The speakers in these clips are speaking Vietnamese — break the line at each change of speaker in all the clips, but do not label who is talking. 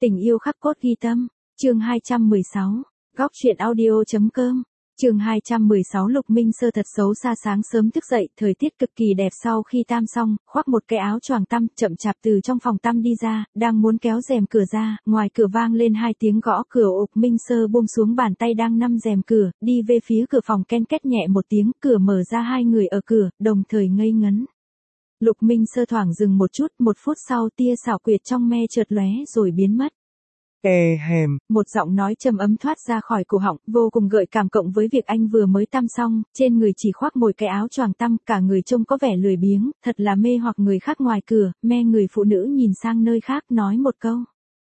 Tình yêu khắc cốt ghi tâm, chương 216, góc truyện audio.com, chương 216 Lục Minh Sơ thật xấu xa sáng sớm thức dậy, thời tiết cực kỳ đẹp sau khi tắm xong, khoác một cái áo choàng tắm, chậm chạp từ trong phòng tắm đi ra, đang muốn kéo rèm cửa ra, ngoài cửa vang lên 2 tiếng gõ cửa. Lục Minh Sơ buông xuống bàn tay đang nắm rèm cửa, đi về phía cửa phòng, ken két nhẹ một tiếng, cửa mở ra, 2 người ở cửa, đồng thời ngây ngấn. Lục Minh Sơ thoảng dừng một chút, 1 phút sau tia xảo quyệt trong me chợt lóe rồi biến mất. Một giọng nói trầm ấm thoát ra khỏi cổ họng, vô cùng gợi cảm, cộng với việc anh vừa mới tắm xong, trên người chỉ khoác một cái áo choàng tắm, cả người trông có vẻ lười biếng, thật là mê hoặc người khác. Ngoài cửa, người phụ nữ nhìn sang nơi khác, nói một câu.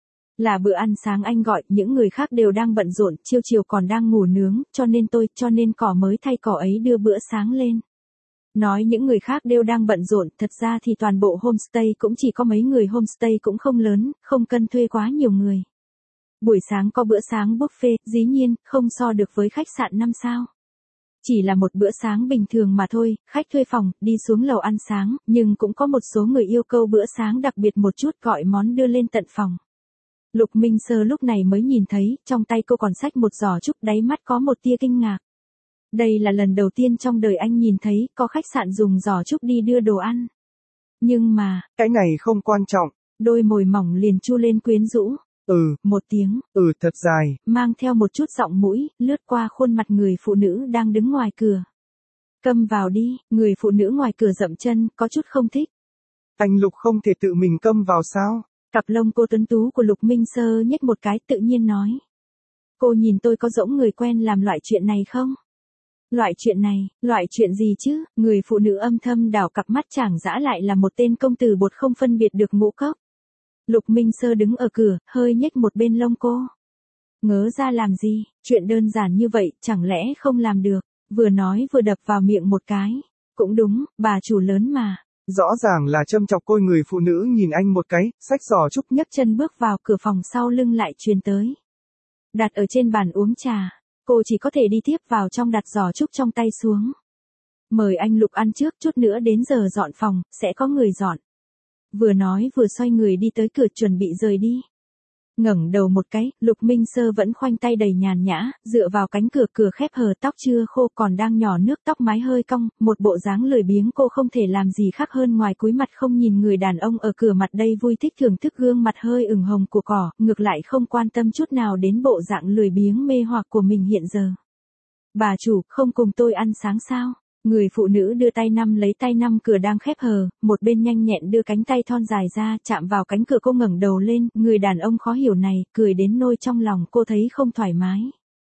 Là bữa ăn sáng anh gọi, những người khác đều đang bận rộn, chiều còn đang ngủ nướng, cho nên cỏ mới thay cỏ ấy đưa bữa sáng lên. Nói những người khác đều đang bận rộn, thật ra thì toàn bộ homestay cũng chỉ có mấy người, homestay cũng không lớn, không cần thuê quá nhiều người. Buổi sáng có bữa sáng buffet, dĩ nhiên, không so được với khách sạn 5 sao. Chỉ là một bữa sáng bình thường mà thôi, khách thuê phòng, đi xuống lầu ăn sáng, nhưng cũng có một số người yêu cầu bữa sáng đặc biệt một chút, gọi món đưa lên tận phòng. Lục Minh Sơ lúc này mới nhìn thấy, trong tay cô còn xách một giỏ trúc, đáy mắt có một tia kinh ngạc. Đây là lần đầu tiên trong đời anh nhìn thấy có khách sạn dùng giỏ trúc đi đưa đồ ăn. Nhưng mà,
cái này không quan trọng.
Đôi môi mỏng liền chu lên quyến rũ. Một tiếng.
Thật dài.
Mang theo một chút giọng mũi, lướt qua khuôn mặt người phụ nữ đang đứng ngoài cửa. Câm vào đi, người phụ nữ ngoài cửa dậm chân, có chút không thích.
Anh Lục không thể tự mình câm vào sao?
Cặp lông cô tuấn tú của Lục Minh Sơ nhếch một cái, tự nhiên nói. Cô nhìn tôi có giống người quen làm loại chuyện này không? Loại chuyện gì chứ? Người phụ nữ âm thầm đảo cặp mắt chàng dã, lại là một tên công tử bột không phân biệt được ngũ cốc. Lục Minh Sơ đứng ở cửa, hơi nhếch một bên lông cô. Ngớ ra làm gì, chuyện đơn giản như vậy, chẳng lẽ không làm được? Vừa nói vừa đập vào miệng một cái. Cũng đúng, bà chủ lớn mà.
Rõ ràng là châm chọc cô. Người phụ nữ nhìn anh một cái, xách giỏ trúc,
nhấc chân bước vào cửa phòng, sau lưng lại truyền tới. Đặt ở trên bàn uống trà, cô chỉ có thể đi tiếp vào trong, đặt giỏ trúc trong tay xuống. Mời anh Lục ăn trước, chút nữa đến giờ dọn phòng, sẽ có người dọn. Vừa nói vừa xoay người đi tới cửa, chuẩn bị rời đi. Ngẩng đầu một cái, Lục Minh Sơ vẫn khoanh tay đầy nhàn nhã, dựa vào cánh cửa, cửa khép hờ, tóc chưa khô còn đang nhỏ nước, tóc mái hơi cong, một bộ dáng lười biếng. Cô không thể làm gì khác hơn ngoài cúi mặt không nhìn người đàn ông ở cửa, mặt đây vui thích thưởng thức gương mặt hơi ửng hồng của cỏ, ngược lại không quan tâm chút nào đến bộ dạng lười biếng mê hoặc của mình hiện giờ. Bà chủ, không cùng tôi ăn sáng sao? Người phụ nữ đưa tay nắm lấy tay nắm cửa đang khép hờ, một bên nhanh nhẹn đưa cánh tay thon dài ra, chạm vào cánh cửa. Cô ngẩng đầu lên, người đàn ông khó hiểu này, cười đến nỗi trong lòng cô thấy không thoải mái.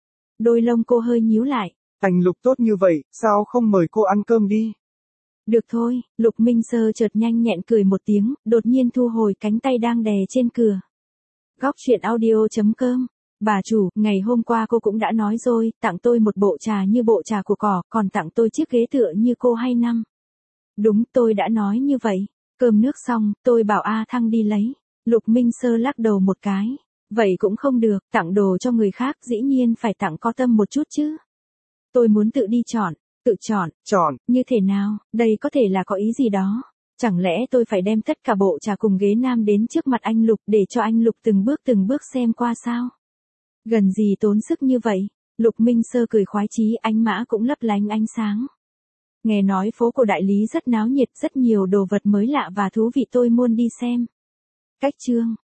Đôi lông cô hơi nhíu lại.
Anh Lục tốt như vậy, sao không mời cô ăn cơm đi?
Được thôi, Lục Minh Sơ chợt nhanh nhẹn cười một tiếng, đột nhiên thu hồi cánh tay đang đè trên cửa. Góc truyện audio.com. Bà chủ, ngày hôm qua cô cũng đã nói rồi, tặng tôi một bộ trà như bộ trà của cỏ, còn tặng tôi chiếc ghế tựa như cô hay năm. Đúng, tôi đã nói như vậy. Cơm nước xong, tôi bảo A Thăng đi lấy. Lục Minh Sơ lắc đầu một cái. Vậy cũng không được, tặng đồ cho người khác, dĩ nhiên phải tặng có tâm một chút chứ. Tôi muốn tự đi chọn. Tự chọn. Như thế nào, đây có thể là có ý gì đó. Chẳng lẽ tôi phải đem tất cả bộ trà cùng ghế nam đến trước mặt anh Lục để cho anh Lục từng bước xem qua sao? Gần gì tốn sức như vậy? Lục Minh Sơ cười khoái chí, ánh mã cũng lấp lánh ánh sáng. Nghe nói phố cổ Đại Lý rất náo nhiệt, rất nhiều đồ vật mới lạ và thú vị, tôi muốn đi xem. Cách chương.